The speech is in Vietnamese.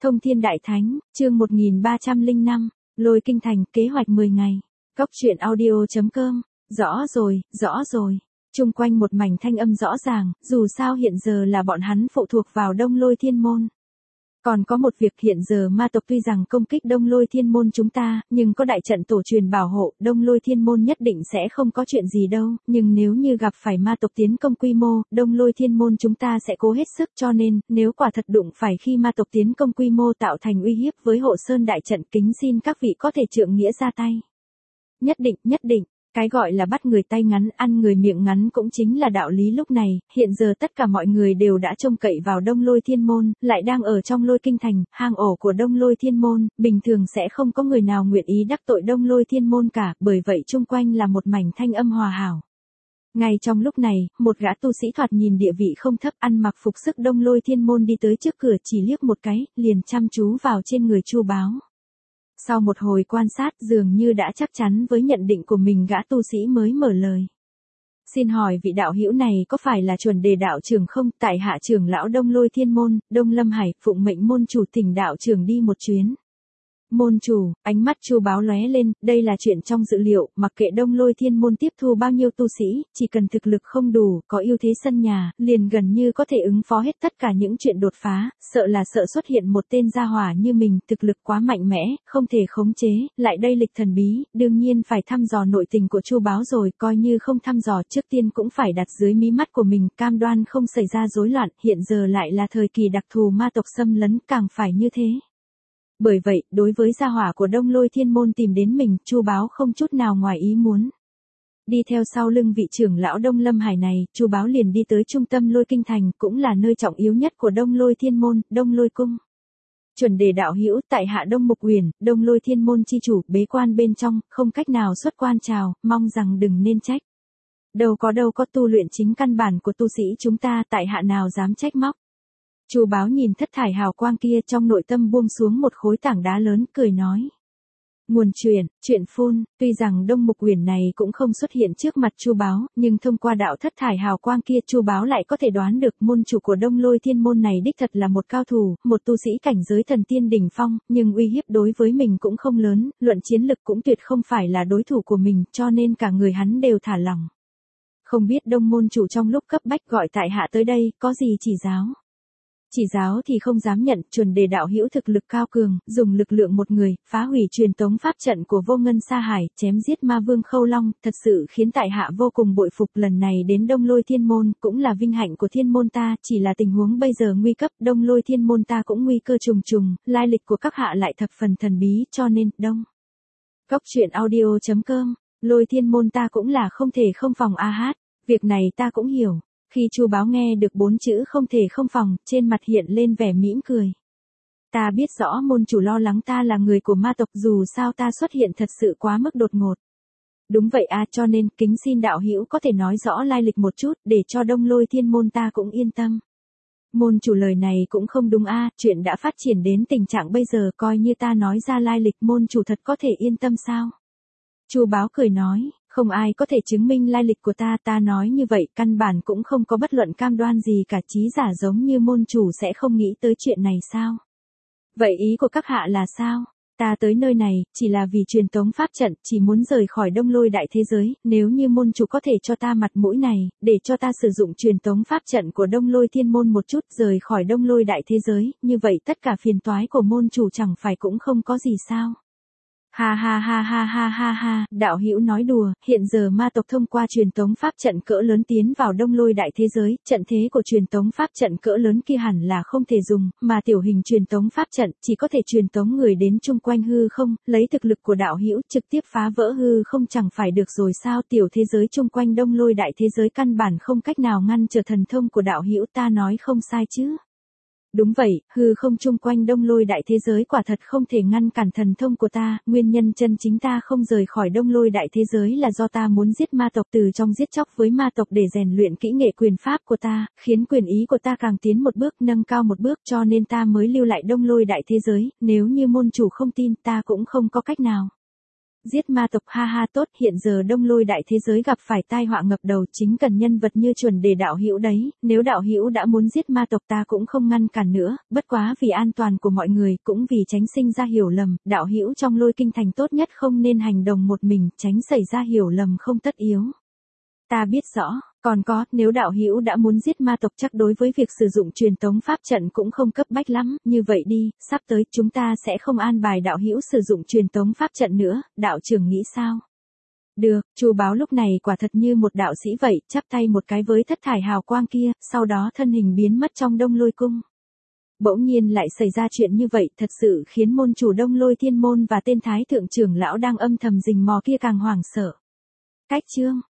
Thông Thiên Đại Thánh, chương 1305, Lôi Kinh Thành, kế hoạch 10 ngày. Cóc truyện audio.com, rõ rồi. Chung quanh một mảnh thanh âm rõ ràng, dù sao hiện giờ là bọn hắn phụ thuộc vào Đông Lôi Thiên Môn. Còn có một việc, hiện giờ ma tộc tuy rằng công kích Đông Lôi Thiên Môn chúng ta, nhưng có đại trận tổ truyền bảo hộ, Đông Lôi Thiên Môn nhất định sẽ không có chuyện gì đâu, nhưng nếu như gặp phải ma tộc tiến công quy mô, Đông Lôi Thiên Môn chúng ta sẽ cố hết sức, cho nên, nếu quả thật đụng phải khi ma tộc tiến công quy mô tạo thành uy hiếp với hộ sơn đại trận, kính xin các vị có thể trượng nghĩa ra tay. Nhất định. Cái gọi là bắt người tay ngắn ăn người miệng ngắn cũng chính là đạo lý lúc này, hiện giờ tất cả mọi người đều đã trông cậy vào Đông Lôi Thiên Môn, lại đang ở trong Lôi Kinh Thành, hang ổ của Đông Lôi Thiên Môn, bình thường sẽ không có người nào nguyện ý đắc tội Đông Lôi Thiên Môn cả, bởi vậy chung quanh là một mảnh thanh âm hòa hảo. Ngay trong lúc này, một gã tu sĩ thoạt nhìn địa vị không thấp, ăn mặc phục sức Đông Lôi Thiên Môn đi tới trước cửa, chỉ liếc một cái, liền chăm chú vào trên người Chu Báo. Sau một hồi quan sát, dường như đã chắc chắn với nhận định của mình, gã tu sĩ mới mở lời. Xin hỏi vị đạo hữu này có phải là Chuẩn Đề đạo trưởng không? Tại hạ trưởng lão Đông Lôi Thiên Môn, Đông Lâm Hải, phụng mệnh môn chủ thỉnh đạo trưởng đi một chuyến. Môn chủ, ánh mắt Chu Báo lóe lên, đây là chuyện trong dự liệu, mặc kệ Đông Lôi Thiên Môn tiếp thu bao nhiêu tu sĩ, chỉ cần thực lực không đủ, có ưu thế sân nhà, liền gần như có thể ứng phó hết tất cả những chuyện đột phá, sợ xuất hiện một tên gia hỏa như mình, thực lực quá mạnh mẽ, không thể khống chế, lại đây lịch thần bí, đương nhiên phải thăm dò nội tình của Chu Báo rồi, coi như không thăm dò trước tiên cũng phải đặt dưới mí mắt của mình, cam đoan không xảy ra rối loạn, hiện giờ lại là thời kỳ đặc thù ma tộc xâm lấn, càng phải như thế. Bởi vậy, đối với gia hỏa của Đông Lôi Thiên Môn tìm đến mình, Chu Báo không chút nào ngoài ý muốn. Đi theo sau lưng vị trưởng lão Đông Lâm Hải này, Chu Báo liền đi tới trung tâm Lôi Kinh Thành, cũng là nơi trọng yếu nhất của Đông Lôi Thiên Môn, Đông Lôi Cung. Chuẩn Đề đạo hữu, tại hạ Đông Mục Uyển, Đông Lôi Thiên Môn chi chủ, bế quan bên trong, không cách nào xuất quan chào, mong rằng đừng nên trách. Đâu có tu luyện chính căn bản của tu sĩ chúng ta, tại hạ nào dám trách móc. Chu Báo nhìn thất thải hào quang kia, trong nội tâm buông xuống một khối tảng đá lớn, cười nói. Nguồn chuyện phun, tuy rằng Đông Mục Uyển này cũng không xuất hiện trước mặt Chu Báo, nhưng thông qua đạo thất thải hào quang kia, Chu Báo lại có thể đoán được môn chủ của Đông Lôi Thiên Môn này đích thật là một cao thủ, một tu sĩ cảnh giới thần tiên đỉnh phong, nhưng uy hiếp đối với mình cũng không lớn, luận chiến lực cũng tuyệt không phải là đối thủ của mình, cho nên cả người hắn đều thả lỏng. Không biết Đông môn chủ trong lúc cấp bách gọi tại hạ tới đây, có gì chỉ giáo? Chỉ giáo thì không dám nhận, Chuẩn Đề đạo hữu thực lực cao cường, dùng lực lượng một người, phá hủy truyền tống pháp trận của Vô Ngân Sa Hải, chém giết ma vương Khâu Long, thật sự khiến tại hạ vô cùng bội phục. Lần này đến Đông Lôi Thiên Môn, cũng là vinh hạnh của thiên môn ta, chỉ là tình huống bây giờ nguy cấp, Đông Lôi Thiên Môn ta cũng nguy cơ trùng trùng, lai lịch của các hạ lại thập phần thần bí, cho nên, Cóc truyện audio.com, Lôi Thiên Môn ta cũng là không thể không phòng a hát, việc này ta cũng hiểu. Khi Chu Báo nghe được 4 chữ không thể không phòng, trên mặt hiện lên vẻ mỉm cười. Ta biết rõ môn chủ lo lắng ta là người của ma tộc, dù sao ta xuất hiện thật sự quá mức đột ngột. Đúng vậy à, cho nên kính xin đạo hữu có thể nói rõ lai lịch một chút, để cho Đông Lôi Thiên Môn ta cũng yên tâm. Môn chủ lời này cũng không đúng a, chuyện đã phát triển đến tình trạng bây giờ, coi như ta nói ra lai lịch, môn chủ thật có thể yên tâm sao? Chu Báo cười nói. Không ai có thể chứng minh lai lịch của ta nói như vậy, căn bản cũng không có bất luận cam đoan gì cả, chí giả giống như môn chủ sẽ không nghĩ tới chuyện này sao? Vậy ý của các hạ là sao? Ta tới nơi này, chỉ là vì truyền tống pháp trận, chỉ muốn rời khỏi Đông Lôi đại thế giới, nếu như môn chủ có thể cho ta mặt mũi này, để cho ta sử dụng truyền tống pháp trận của Đông Lôi Thiên Môn một chút, rời khỏi Đông Lôi đại thế giới, như vậy tất cả phiền toái của môn chủ chẳng phải cũng không có gì sao? Ha, đạo hữu nói đùa, hiện giờ ma tộc thông qua truyền tống pháp trận cỡ lớn tiến vào Đông Lôi đại thế giới, trận thế của truyền tống pháp trận cỡ lớn kia hẳn là không thể dùng, mà tiểu hình truyền tống pháp trận chỉ có thể truyền tống người đến chung quanh hư không, lấy thực lực của đạo hữu trực tiếp phá vỡ hư không chẳng phải được rồi sao? Tiểu thế giới chung quanh Đông Lôi đại thế giới căn bản không cách nào ngăn trở thần thông của đạo hữu, ta nói không sai chứ? Đúng vậy, hư không chung quanh Đông Lôi đại thế giới quả thật không thể ngăn cản thần thông của ta, nguyên nhân chân chính ta không rời khỏi Đông Lôi đại thế giới là do ta muốn giết ma tộc, từ trong giết chóc với ma tộc để rèn luyện kỹ nghệ quyền pháp của ta, khiến quyền ý của ta càng tiến một bước, nâng cao một bước, cho nên ta mới lưu lại Đông Lôi đại thế giới, nếu như môn chủ không tin ta cũng không có cách nào. Giết ma tộc ha ha tốt, hiện giờ Đông Lôi đại thế giới gặp phải tai họa ngập đầu, chính cần nhân vật như chuẩn để đạo hữu đấy, nếu đạo hữu đã muốn giết ma tộc ta cũng không ngăn cản nữa, bất quá vì an toàn của mọi người, cũng vì tránh sinh ra hiểu lầm, đạo hữu trong Lôi Kinh Thành tốt nhất không nên hành động một mình, tránh xảy ra hiểu lầm không tất yếu. Ta biết rõ, còn có, nếu đạo hữu đã muốn giết ma tộc chắc đối với việc sử dụng truyền tống pháp trận cũng không cấp bách lắm, như vậy đi, sắp tới chúng ta sẽ không an bài đạo hữu sử dụng truyền tống pháp trận nữa, đạo trưởng nghĩ sao? Được, Chu Báo lúc này quả thật như một đạo sĩ vậy, chắp tay một cái với thất thải hào quang kia, sau đó thân hình biến mất trong Đông Lôi cung. Bỗng nhiên lại xảy ra chuyện như vậy, thật sự khiến môn chủ Đông Lôi Thiên môn và tên thái thượng trưởng lão đang âm thầm rình mò kia càng hoảng sợ. Cách chương